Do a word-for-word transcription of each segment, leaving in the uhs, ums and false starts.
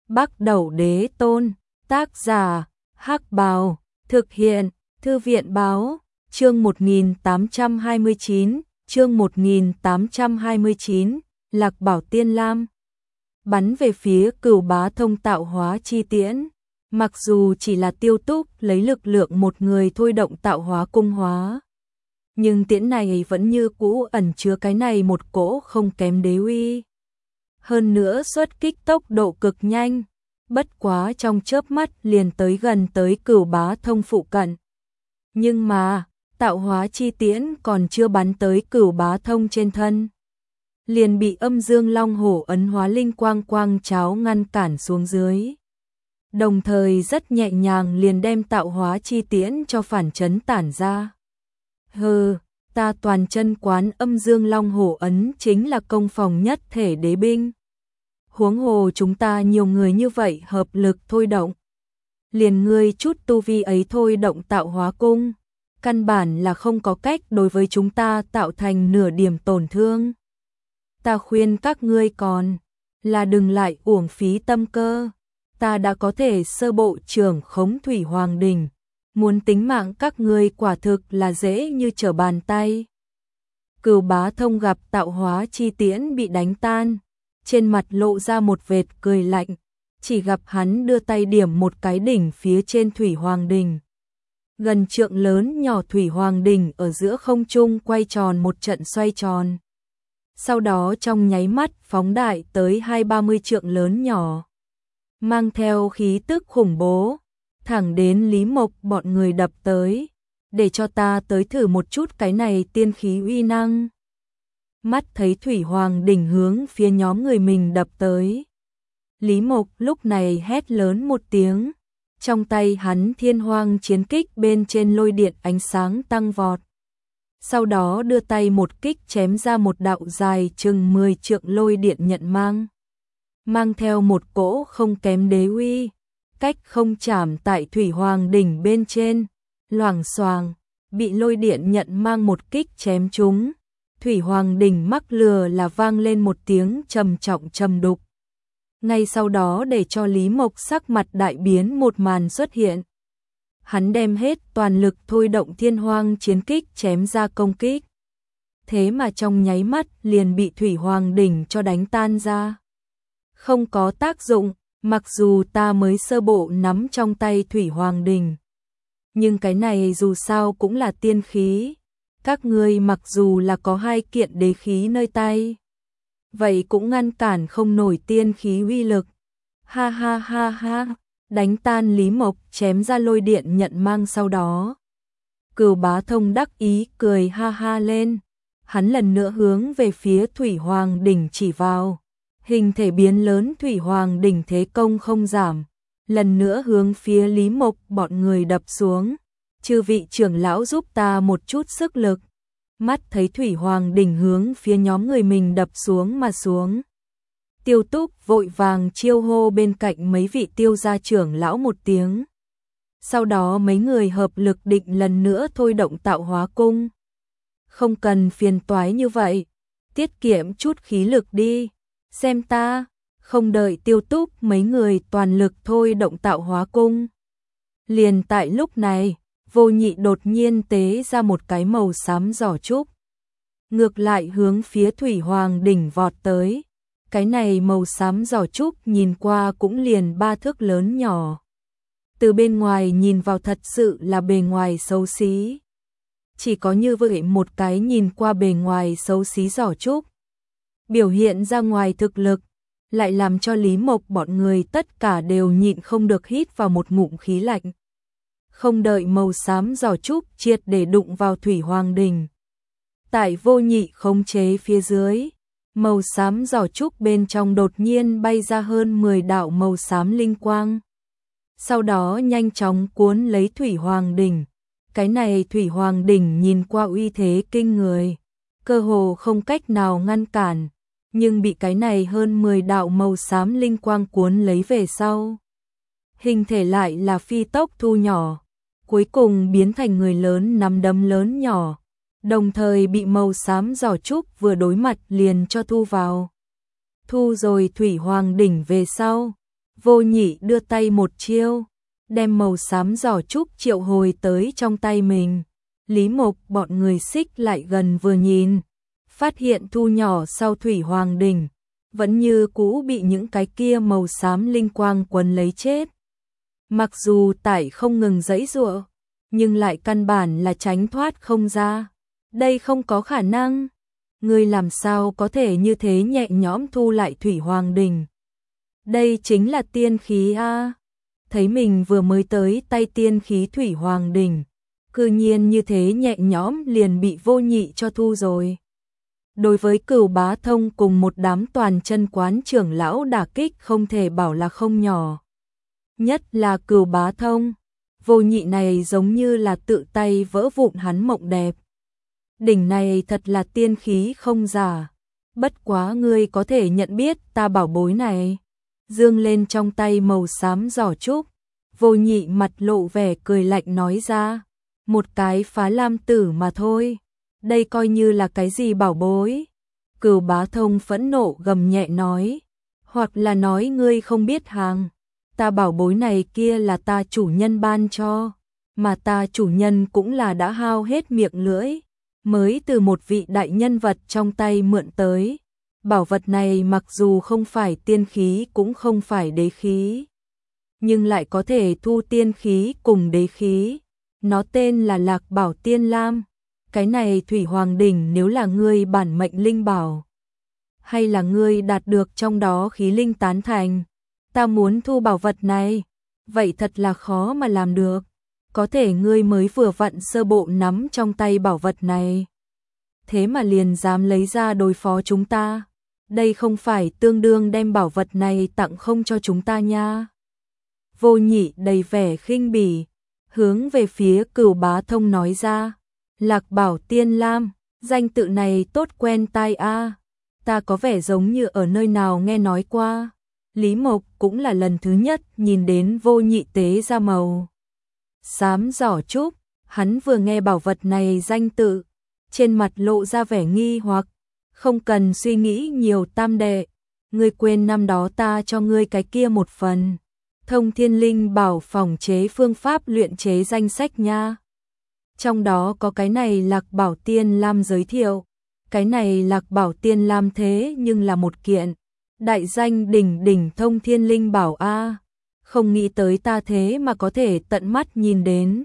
Bắc Đẩu Đế Tôn, tác giả, Hắc Bào, thực hiện, Thư viện Báo, chương một nghìn tám trăm hai mươi chín, chương một nghìn tám trăm hai mươi chín, Lạc Bảo Tiên Lam. Bắn về phía Cửu Bá Thông tạo hóa chi tiễn, mặc dù chỉ là Tiêu Túc lấy lực lượng một người thôi động tạo hóa cung hóa, nhưng tiễn này vẫn như cũ ẩn chứa cái này một cỗ không kém đế uy. Hơn nữa xuất kích tốc độ cực nhanh, bất quá trong chớp mắt liền tới gần tới Cửu Bá Thông phụ cận. Nhưng mà, tạo hóa chi tiễn còn chưa bắn tới Cửu Bá Thông trên thân, liền bị Âm Dương Long Hổ ấn hóa linh quang quang cháo ngăn cản xuống dưới. Đồng thời rất nhẹ nhàng liền đem tạo hóa chi tiễn cho phản chấn tản ra. Hừ, ta toàn chân quán Âm Dương Long Hổ ấn chính là công phòng nhất thể đế binh. Huống hồ chúng ta nhiều người như vậy hợp lực thôi động. Liền ngươi chút tu vi ấy thôi động tạo hóa cung, căn bản là không có cách đối với chúng ta tạo thành nửa điểm tổn thương. Ta khuyên các ngươi còn là đừng lại uổng phí tâm cơ. Ta đã có thể sơ bộ trưởng khống Thủy Hoàng Đình, muốn tính mạng các ngươi quả thực là dễ như trở bàn tay. Cửu Bá Thông gặp tạo hóa chi tiễn bị đánh tan, trên mặt lộ ra một vệt cười lạnh, chỉ gặp hắn đưa tay điểm một cái đỉnh phía trên Thủy Hoàng Đình. Gần trượng lớn nhỏ Thủy Hoàng Đình ở giữa không trung quay tròn một trận xoay tròn. Sau đó trong nháy mắt phóng đại tới hai ba mươi trượng lớn nhỏ, mang theo khí tức khủng bố, thẳng đến Lý Mộc bọn người đập tới, để cho ta tới thử một chút cái này tiên khí uy năng. Mắt thấy Thủy Hoàng Đỉnh hướng phía nhóm người mình đập tới, Lý Mộc lúc này hét lớn một tiếng, trong tay hắn Thiên Hoang chiến kích bên trên lôi điện ánh sáng tăng vọt. Sau đó đưa tay một kích chém ra một đạo dài chừng mười trượng lôi điện nhận mang, mang theo một cỗ không kém đế uy, cách không chạm tại Thủy Hoàng Đỉnh bên trên, loảng xoàng, bị lôi điện nhận mang một kích chém trúng. Thủy Hoàng Đỉnh mắc lừa là vang lên một tiếng trầm trọng trầm đục. Ngay sau đó để cho Lý Mộc sắc mặt đại biến một màn xuất hiện. Hắn đem hết toàn lực thôi động Thiên Hoang chiến kích chém ra công kích. Thế mà trong nháy mắt liền bị Thủy Hoàng Đỉnh cho đánh tan ra. Không có tác dụng, mặc dù ta mới sơ bộ nắm trong tay Thủy Hoàng Đỉnh, nhưng cái này dù sao cũng là tiên khí. Các ngươi mặc dù là có hai kiện đế khí nơi tay, vậy cũng ngăn cản không nổi tiên khí uy lực. Ha ha ha ha, đánh tan Lý Mộc chém ra lôi điện nhận mang sau đó. Cửu Bá Thông đắc ý cười ha ha lên, hắn lần nữa hướng về phía Thủy Hoàng Đỉnh chỉ vào. Hình thể biến lớn Thủy Hoàng Đỉnh thế công không giảm, lần nữa hướng phía Lý Mộc bọn người đập xuống. Chư vị trưởng lão giúp ta một chút sức lực. Mắt thấy Thủy Hoàng Đỉnh hướng phía nhóm người mình đập xuống mà xuống, Tiêu Túc vội vàng chiêu hô bên cạnh mấy vị tiêu gia trưởng lão một tiếng. Sau đó mấy người hợp lực định lần nữa thôi động tạo hóa cung. Không cần phiền toái như vậy, tiết kiệm chút khí lực đi, xem ta. Không đợi Tiêu Túc mấy người toàn lực thôi động tạo hóa cung, liền tại lúc này Vô Nhị đột nhiên tế ra một cái màu xám giỏ trúc, ngược lại hướng phía Thủy Hoàng Đỉnh vọt tới. Cái này màu xám giỏ trúc nhìn qua cũng liền ba thước lớn nhỏ, từ bên ngoài nhìn vào thật sự là bề ngoài xấu xí. Chỉ có như vậy một cái nhìn qua bề ngoài xấu xí giỏ trúc, biểu hiện ra ngoài thực lực, lại làm cho Lý Mộc bọn người tất cả đều nhịn không được hít vào một ngụm khí lạnh. Không đợi màu xám giỏ trúc triệt để đụng vào Thủy Hoàng Đỉnh, tại Vô Nhị khống chế phía dưới, màu xám giỏ trúc bên trong đột nhiên bay ra hơn mười đạo màu xám linh quang. Sau đó nhanh chóng cuốn lấy Thủy Hoàng Đỉnh. Cái này Thủy Hoàng Đỉnh nhìn qua uy thế kinh người, cơ hồ không cách nào ngăn cản, nhưng bị cái này hơn mười đạo màu xám linh quang cuốn lấy về sau, hình thể lại là phi tốc thu nhỏ, cuối cùng biến thành người lớn nắm đấm lớn nhỏ, đồng thời bị màu xám giỏ trúc vừa đối mặt liền cho thu vào. Thu rồi Thủy Hoàng Đỉnh về sau, Vô Nhị đưa tay một chiêu, đem màu xám giỏ trúc triệu hồi tới trong tay mình. Lý Mộc bọn người xích lại gần vừa nhìn, phát hiện thu nhỏ sau Thủy Hoàng đỉnh, vẫn như cũ bị những cái kia màu xám linh quang quấn lấy chết. Mặc dù tải không ngừng giãy giụa, nhưng lại căn bản là tránh thoát không ra. Đây không có khả năng. Ngươi làm sao có thể như thế nhẹ nhõm thu lại Thủy Hoàng đỉnh? Đây chính là tiên khí a. Thấy mình vừa mới tới tay tiên khí Thủy Hoàng đỉnh, cư nhiên như thế nhẹ nhõm liền bị Vô Nhị cho thu rồi. Đối với Cửu Bá Thông cùng một đám toàn chân quán trưởng lão đả kích không thể bảo là không nhỏ. Nhất là Cửu Bá Thông, Vô Nhị này giống như là tự tay vỡ vụn hắn mộng đẹp. Đỉnh này thật là tiên khí không giả, bất quá ngươi có thể nhận biết ta bảo bối này. Dương lên trong tay màu xám giỏ trúc, Vô Nhị mặt lộ vẻ cười lạnh nói ra, một cái phá lam tử mà thôi, đây coi như là cái gì bảo bối. Cửu Bá Thông phẫn nộ gầm nhẹ nói, hoặc là nói ngươi không biết hàng, ta bảo bối này kia là ta chủ nhân ban cho, mà ta chủ nhân cũng là đã hao hết miệng lưỡi, mới từ một vị đại nhân vật trong tay mượn tới. Bảo vật này mặc dù không phải tiên khí cũng không phải đế khí, nhưng lại có thể thu tiên khí cùng đế khí. Nó tên là Lạc Bảo Tiên Lam. Cái này Thủy Hoàng đỉnh nếu là ngươi bản mệnh linh bảo, hay là ngươi đạt được trong đó khí linh tán thành, ta muốn thu bảo vật này, vậy thật là khó mà làm được. Có thể ngươi mới vừa vặn sơ bộ nắm trong tay bảo vật này, thế mà liền dám lấy ra đối phó chúng ta. Đây không phải tương đương đem bảo vật này tặng không cho chúng ta nha. Vô Nhị đầy vẻ khinh bỉ, hướng về phía Cửu Bá Thông nói ra, Lạc Bảo Tiên Lam, danh tự này tốt quen tai a, ta có vẻ giống như ở nơi nào nghe nói qua. Lý Mộc cũng là lần thứ nhất nhìn đến Vô Nhị tế ra màu xám giỏ trúc, hắn vừa nghe bảo vật này danh tự, trên mặt lộ ra vẻ nghi hoặc. Không cần suy nghĩ nhiều tam đệ, ngươi quên năm đó ta cho ngươi cái kia một phần Thông Thiên Linh bảo phòng chế phương pháp luyện chế danh sách nha. Trong đó có cái này Lạc Bảo Tiên Lam giới thiệu, cái này Lạc Bảo Tiên Lam thế nhưng là một kiện đại danh đỉnh đỉnh Thông Thiên Linh bảo a, không nghĩ tới ta thế mà có thể tận mắt nhìn đến.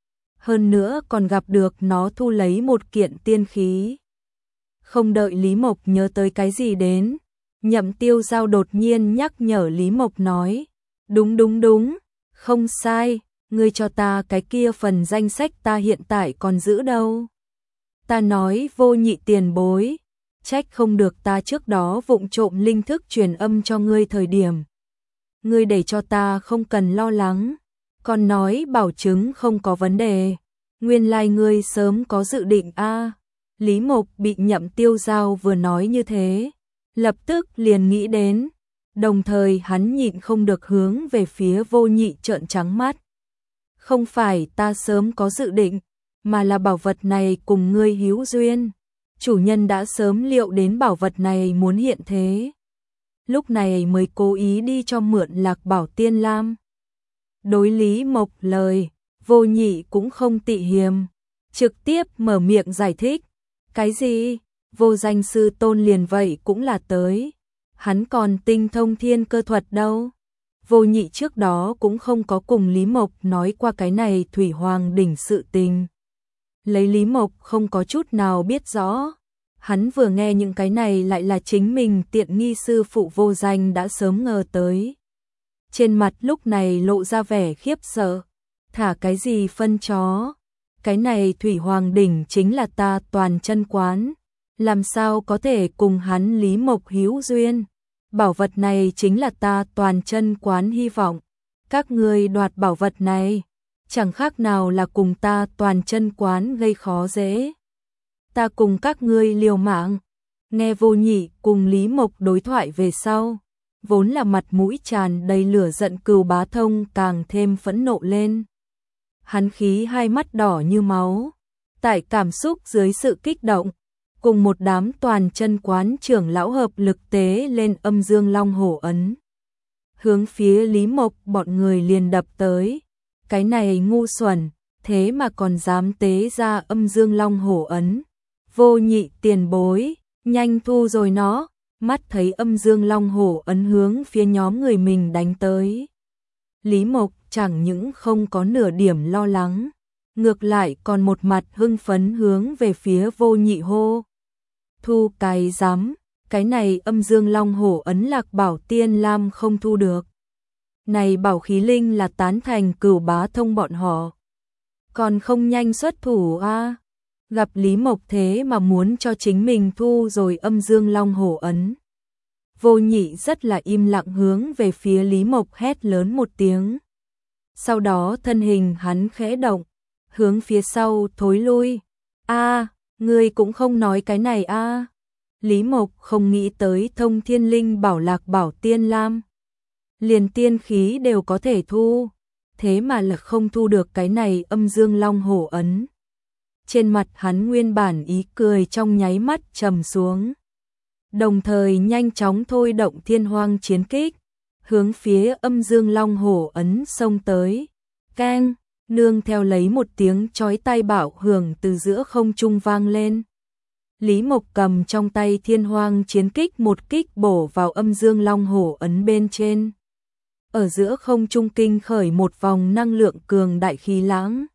Hơn nữa còn gặp được nó thu lấy một kiện tiên khí. Không đợi Lý Mộc nhớ tới cái gì đến, Nhậm Tiêu Giao đột nhiên nhắc nhở Lý Mộc nói, đúng đúng đúng, không sai, ngươi cho ta cái kia phần danh sách ta hiện tại còn giữ đâu. Ta nói Vô Nhị tiền bối, trách không được ta trước đó vụng trộm linh thức truyền âm cho ngươi thời điểm. Ngươi để cho ta không cần lo lắng, còn nói bảo chứng không có vấn đề, nguyên lai ngươi sớm có dự định a. Lý Mộc bị Nhậm Tiêu Giao vừa nói như thế, lập tức liền nghĩ đến, đồng thời hắn nhịn không được hướng về phía Vô Nhị trợn trắng mắt. Không phải ta sớm có dự định, mà là bảo vật này cùng ngươi hữu duyên. Chủ nhân đã sớm liệu đến bảo vật này muốn hiện thế, lúc này mới cố ý đi cho mượn Lạc Bảo Tiên Lam. Đối Lý Mộc lời, Vô Nhị cũng không tị hiềm, trực tiếp mở miệng giải thích. Cái gì? Vô Danh sư tôn liền vậy cũng là tới. Hắn còn tinh thông thiên cơ thuật đâu. Vô Nhị trước đó cũng không có cùng Lý Mộc nói qua cái này Thủy Hoàng đỉnh sự tình. Lấy Lý Mộc không có chút nào biết rõ. Hắn vừa nghe những cái này lại là chính mình tiện nghi sư phụ Vô Danh đã sớm ngờ tới. Trên mặt lúc này lộ ra vẻ khiếp sợ. Thả cái gì phân chó? Cái này Thủy Hoàng đỉnh chính là ta toàn chân quán, làm sao có thể cùng hắn Lý Mộc hữu duyên. Bảo vật này chính là ta toàn chân quán hy vọng. Các ngươi đoạt bảo vật này, chẳng khác nào là cùng ta toàn chân quán gây khó dễ. Ta cùng các ngươi liều mạng. Nghe Vô Nhị cùng Lý Mộc đối thoại về sau, vốn là mặt mũi tràn đầy lửa giận Cửu Bá Thông càng thêm phẫn nộ lên. Hắn khí hai mắt đỏ như máu, tại cảm xúc dưới sự kích động, cùng một đám toàn chân quán trưởng lão hợp lực tế lên âm dương long hổ ấn. hướng phía Lý Mộc bọn người liền đập tới. Cái này ngu xuẩn, thế mà còn dám tế ra âm dương long hổ ấn. Vô Nhị tiền bối, nhanh thu rồi nó, mắt thấy âm dương long hổ ấn hướng phía nhóm người mình đánh tới. Lý Mộc chẳng những không có nửa điểm lo lắng, ngược lại còn một mặt hưng phấn hướng về phía Vô Nhị hô. Thu cái rắm, cái này âm dương long hổ ấn Lạc Bảo Tiên Lam không thu được. Này bảo khí linh là tán thành Cửu Bá Thông bọn họ. Còn không nhanh xuất thủ a à? Gặp Lý Mộc thế mà muốn cho chính mình thu rồi âm dương long hổ ấn. Vô Nhị rất là im lặng hướng về phía Lý Mộc hét lớn một tiếng. Sau đó thân hình hắn khẽ động, hướng phía sau thối lui. A, à, ngươi cũng không nói cái này a à? Lý Mộc không nghĩ tới Thông Thiên Linh bảo Lạc Bảo Tiên Lam. Liền tiên khí đều có thể thu, thế mà là không thu được cái này âm dương long hổ ấn. Trên mặt hắn nguyên bản ý cười trong nháy mắt trầm xuống. Đồng thời nhanh chóng thôi động thiên hoang chiến kích, hướng phía âm dương long hổ ấn xông tới. Keng, nương theo lấy một tiếng chói tai bạo hưởng từ giữa không trung vang lên. Lý Mộc cầm trong tay thiên hoang chiến kích một kích bổ vào âm dương long hổ ấn bên trên. Ở giữa không trung kinh khởi một vòng năng lượng cường đại khí lãng.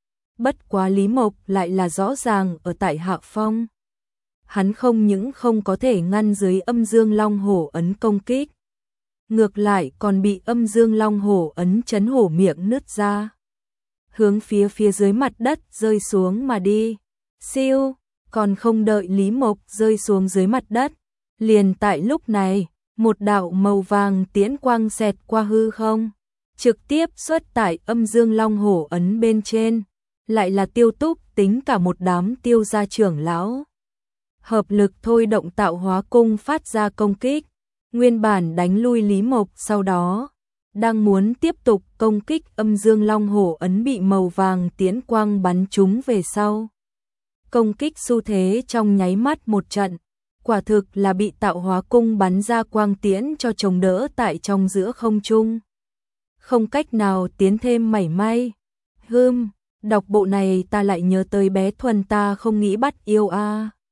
Bất quá Lý Mộc lại là rõ ràng ở tại hạ phong. Hắn không những không có thể ngăn dưới âm dương long hổ ấn công kích, ngược lại còn bị âm dương long hổ ấn chấn hổ miệng nứt ra, hướng phía phía dưới mặt đất rơi xuống mà đi. Siêu, còn không đợi Lý Mộc rơi xuống dưới mặt đất, liền tại lúc này, một đạo màu vàng tiễn quang xẹt qua hư không, trực tiếp xuất tại âm dương long hổ ấn bên trên, lại là Tiêu Túc tính cả một đám Tiêu gia trưởng lão. Hợp lực thôi động tạo hóa cung phát ra công kích, nguyên bản đánh lui Lý Mộc, sau đó đang muốn tiếp tục công kích âm dương long hổ ấn bị màu vàng tiễn quang bắn trúng về sau. Công kích xu thế trong nháy mắt một trận, quả thực là bị tạo hóa cung bắn ra quang tiễn cho chống đỡ tại trong giữa không trung. Không cách nào tiến thêm mảy may. Hừm, đọc bộ này ta lại nhớ tới bé Thuần ta không nghĩ bắt yêu a. À.